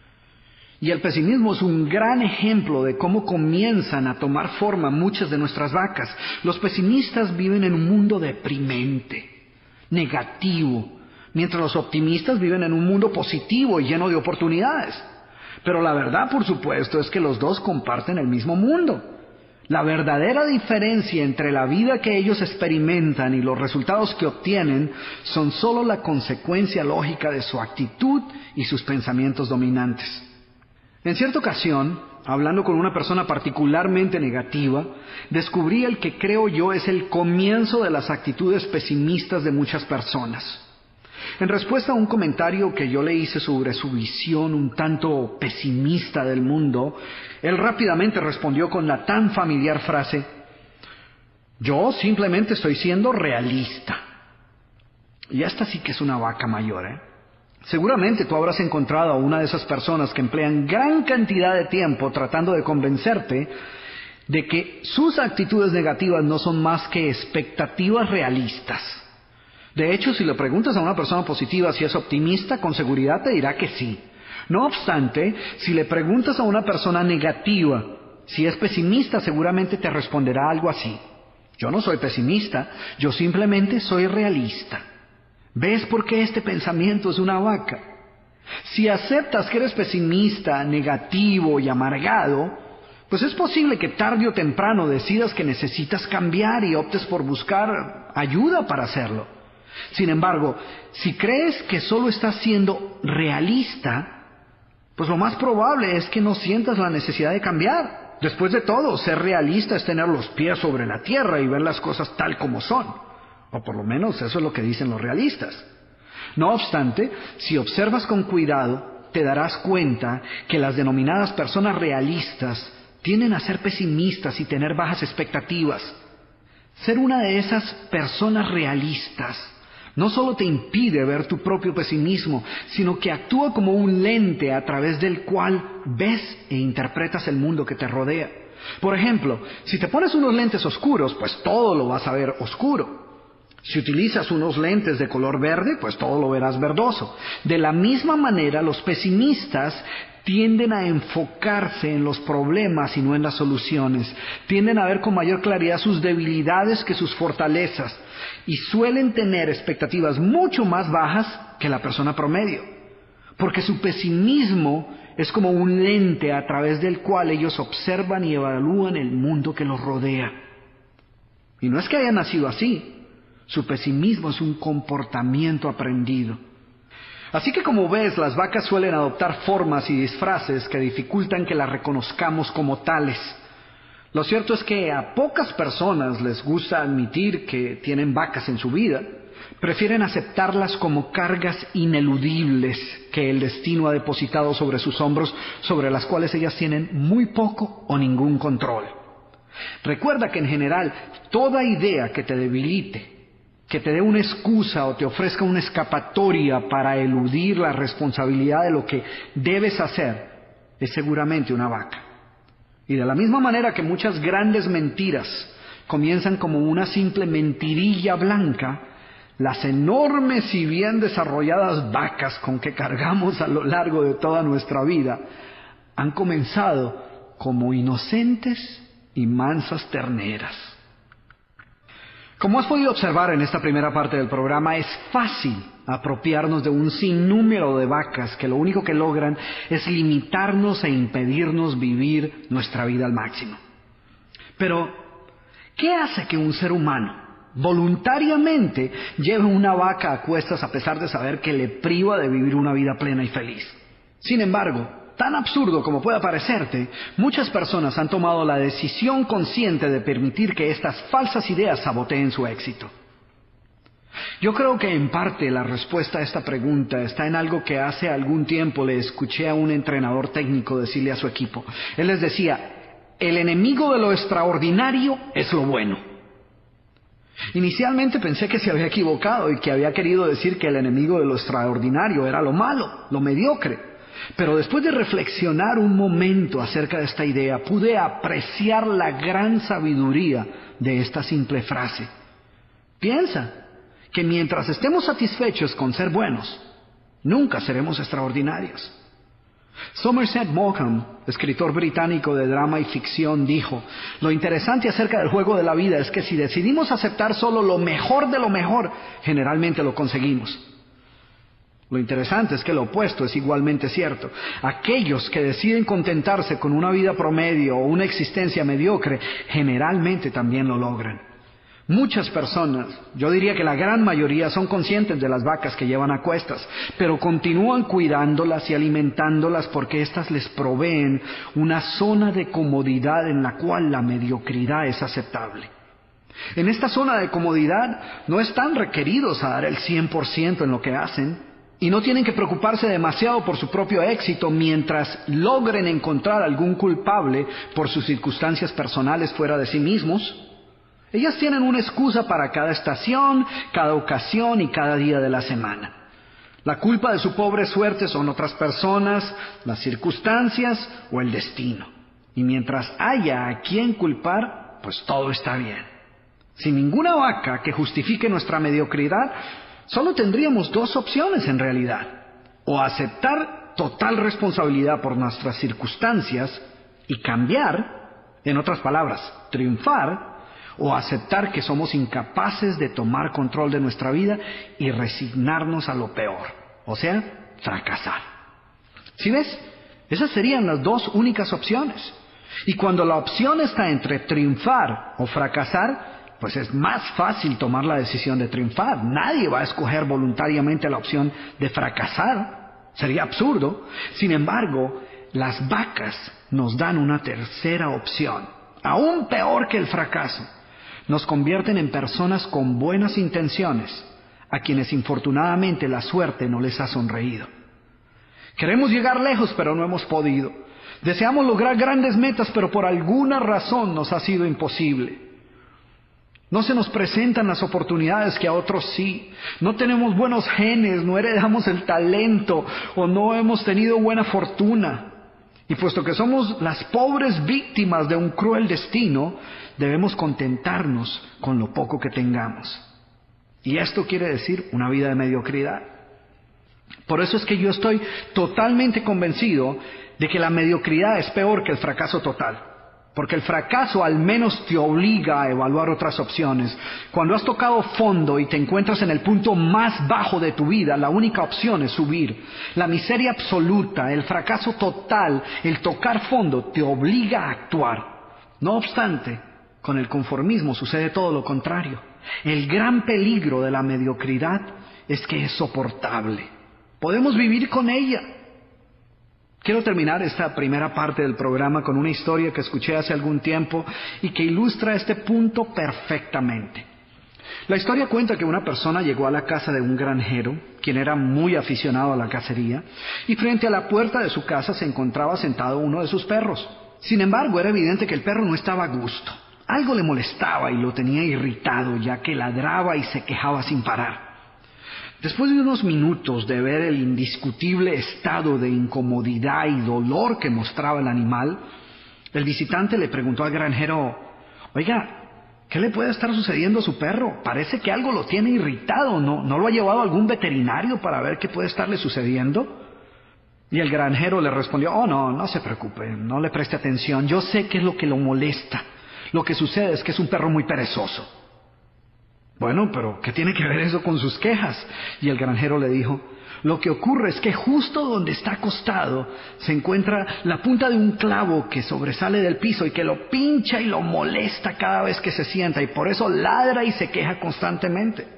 Y el pesimismo es un gran ejemplo de cómo comienzan a tomar forma muchas de nuestras vacas. Los pesimistas viven en un mundo deprimente, negativo, mientras los optimistas viven en un mundo positivo y lleno de oportunidades. Pero la verdad, por supuesto, es que los dos comparten el mismo mundo. La verdadera diferencia entre la vida que ellos experimentan y los resultados que obtienen son solo la consecuencia lógica de su actitud y sus pensamientos dominantes. En cierta ocasión, hablando con una persona particularmente negativa, descubrí el que creo yo es el comienzo de las actitudes pesimistas de muchas personas. En respuesta a un comentario que yo le hice sobre su visión un tanto pesimista del mundo, él rápidamente respondió con la tan familiar frase, yo simplemente estoy siendo realista. Y esta sí que es una vaca mayor, ¿eh? Seguramente tú habrás encontrado a una de esas personas que emplean gran cantidad de tiempo tratando de convencerte de que sus actitudes negativas no son más que expectativas realistas. De hecho, si le preguntas a una persona positiva si es optimista, con seguridad te dirá que sí. No obstante, si le preguntas a una persona negativa si es pesimista, seguramente te responderá algo así. Yo no soy pesimista, yo simplemente soy realista. ¿Ves por qué este pensamiento es una vaca? Si aceptas que eres pesimista, negativo y amargado, pues es posible que tarde o temprano decidas que necesitas cambiar y optes por buscar ayuda para hacerlo. Sin embargo, si crees que solo estás siendo realista, pues lo más probable es que no sientas la necesidad de cambiar. Después de todo, ser realista es tener los pies sobre la tierra y ver las cosas tal como son. O por lo menos eso es lo que dicen los realistas. No obstante, si observas con cuidado, te darás cuenta que las denominadas personas realistas tienden a ser pesimistas y tener bajas expectativas. Ser una de esas personas realistas no solo te impide ver tu propio pesimismo, sino que actúa como un lente a través del cual ves e interpretas el mundo que te rodea. Por ejemplo, si te pones unos lentes oscuros, pues todo lo vas a ver oscuro. Si utilizas unos lentes de color verde, pues todo lo verás verdoso. De la misma manera, los pesimistas tienden a enfocarse en los problemas y no en las soluciones. Tienden a ver con mayor claridad sus debilidades que sus fortalezas y suelen tener expectativas mucho más bajas que la persona promedio, porque su pesimismo es como un lente a través del cual ellos observan y evalúan el mundo que los rodea. Y no es que hayan nacido así, su pesimismo es un comportamiento aprendido. Así que como ves, las vacas suelen adoptar formas y disfraces que dificultan que las reconozcamos como tales. Lo cierto es que a pocas personas les gusta admitir que tienen vacas en su vida. Prefieren aceptarlas como cargas ineludibles que el destino ha depositado sobre sus hombros, sobre las cuales ellas tienen muy poco o ningún control. Recuerda que en general, toda idea que te debilite, que te dé una excusa o te ofrezca una escapatoria para eludir la responsabilidad de lo que debes hacer, es seguramente una vaca. Y de la misma manera que muchas grandes mentiras comienzan como una simple mentirilla blanca, las enormes y bien desarrolladas vacas con que cargamos a lo largo de toda nuestra vida han comenzado como inocentes y mansas terneras. Como has podido observar en esta primera parte del programa, es fácil apropiarnos de un sinnúmero de vacas que lo único que logran es limitarnos e impedirnos vivir nuestra vida al máximo. Pero, ¿qué hace que un ser humano voluntariamente lleve una vaca a cuestas a pesar de saber que le priva de vivir una vida plena y feliz? Sin embargo, tan absurdo como pueda parecerte, muchas personas han tomado la decisión consciente de permitir que estas falsas ideas saboteen su éxito. Yo creo que en parte la respuesta a esta pregunta está en algo que hace algún tiempo le escuché a un entrenador técnico decirle a su equipo. Él les decía: el enemigo de lo extraordinario es lo bueno. Inicialmente pensé que se había equivocado y que había querido decir que el enemigo de lo extraordinario era lo malo, lo mediocre. Pero después de reflexionar un momento acerca de esta idea, pude apreciar la gran sabiduría de esta simple frase. Piensa que mientras estemos satisfechos con ser buenos, nunca seremos extraordinarios. Somerset Maugham, escritor británico de drama y ficción, dijo: lo interesante acerca del juego de la vida es que si decidimos aceptar solo lo mejor de lo mejor, generalmente lo conseguimos. Lo interesante es que lo opuesto es igualmente cierto. Aquellos que deciden contentarse con una vida promedio o una existencia mediocre, generalmente también lo logran. Muchas personas, yo diría que la gran mayoría, son conscientes de las vacas que llevan a cuestas, pero continúan cuidándolas y alimentándolas porque éstas les proveen una zona de comodidad en la cual la mediocridad es aceptable. En esta zona de comodidad no están requeridos a dar el 100% en lo que hacen, y no tienen que preocuparse demasiado por su propio éxito mientras logren encontrar algún culpable por sus circunstancias personales fuera de sí mismos. Ellas tienen una excusa para cada estación, cada ocasión y cada día de la semana. La culpa de su pobre suerte son otras personas, las circunstancias o el destino. Y mientras haya a quien culpar, pues todo está bien. Sin ninguna vaca que justifique nuestra mediocridad, solo tendríamos dos opciones en realidad: o aceptar total responsabilidad por nuestras circunstancias y cambiar, en otras palabras, triunfar, o aceptar que somos incapaces de tomar control de nuestra vida y resignarnos a lo peor, o sea, fracasar. ¿Sí ves? Esas serían las dos únicas opciones. Y cuando la opción está entre triunfar o fracasar, pues es más fácil tomar la decisión de triunfar. Nadie va a escoger voluntariamente la opción de fracasar. Sería absurdo. Sin embargo, las vacas nos dan una tercera opción, aún peor que el fracaso. Nos convierten en personas con buenas intenciones, a quienes infortunadamente la suerte no les ha sonreído. Queremos llegar lejos, pero no hemos podido. Deseamos lograr grandes metas, pero por alguna razón nos ha sido imposible. No se nos presentan las oportunidades que a otros sí. No tenemos buenos genes, no heredamos el talento o no hemos tenido buena fortuna. Y puesto que somos las pobres víctimas de un cruel destino, debemos contentarnos con lo poco que tengamos. Y esto quiere decir una vida de mediocridad. Por eso es que yo estoy totalmente convencido de que la mediocridad es peor que el fracaso total. Porque el fracaso al menos te obliga a evaluar otras opciones. Cuando has tocado fondo y te encuentras en el punto más bajo de tu vida, la única opción es subir. La miseria absoluta, el fracaso total, el tocar fondo, te obliga a actuar. No obstante, con el conformismo sucede todo lo contrario. El gran peligro de la mediocridad es que es soportable. Podemos vivir con ella. Quiero terminar esta primera parte del programa con una historia que escuché hace algún tiempo y que ilustra este punto perfectamente. La historia cuenta que una persona llegó a la casa de un granjero, quien era muy aficionado a la cacería, y frente a la puerta de su casa se encontraba sentado uno de sus perros. Sin embargo, era evidente que el perro no estaba a gusto. Algo le molestaba y lo tenía irritado, ya que ladraba y se quejaba sin parar. Después de unos minutos de ver el indiscutible estado de incomodidad y dolor que mostraba el animal, el visitante le preguntó al granjero: «Oiga, ¿qué le puede estar sucediendo a su perro? Parece que algo lo tiene irritado. ¿No lo ha llevado a algún veterinario para ver qué puede estarle sucediendo?» Y el granjero le respondió: «Oh, no se preocupe, no le preste atención. Yo sé qué es lo que lo molesta. Lo que sucede es que es un perro muy perezoso». «Bueno, pero ¿qué tiene que ver eso con sus quejas?». Y el granjero le dijo: «Lo que ocurre es que justo donde está acostado se encuentra la punta de un clavo que sobresale del piso y que lo pincha y lo molesta cada vez que se sienta, y por eso ladra y se queja constantemente».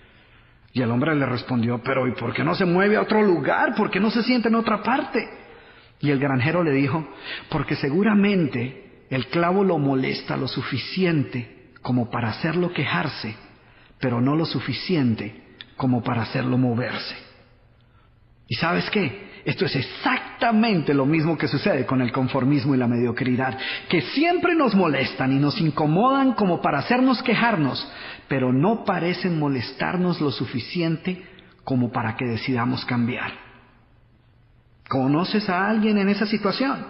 Y el hombre le respondió: «Pero ¿y por qué no se mueve a otro lugar? ¿Por qué no se sienta en otra parte?». Y el granjero le dijo: «Porque seguramente el clavo lo molesta lo suficiente como para hacerlo quejarse, pero no lo suficiente como para hacerlo moverse». ¿Y sabes qué? Esto es exactamente lo mismo que sucede con el conformismo y la mediocridad, que siempre nos molestan y nos incomodan como para hacernos quejarnos, pero no parecen molestarnos lo suficiente como para que decidamos cambiar. ¿Conoces a alguien en esa situación?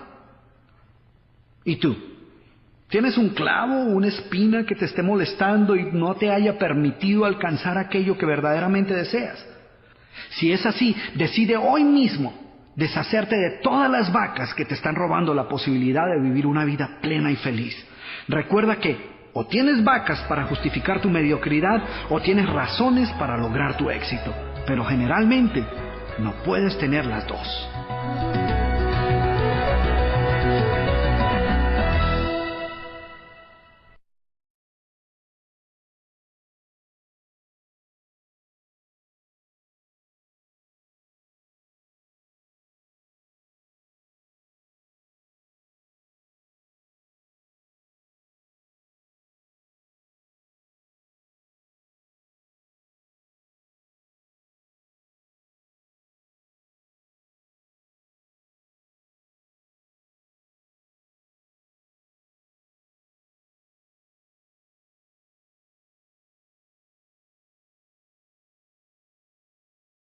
¿Y tú? ¿Tienes un clavo o una espina que te esté molestando y no te haya permitido alcanzar aquello que verdaderamente deseas? Si es así, decide hoy mismo deshacerte de todas las vacas que te están robando la posibilidad de vivir una vida plena y feliz. Recuerda que o tienes vacas para justificar tu mediocridad o tienes razones para lograr tu éxito, pero generalmente no puedes tener las dos.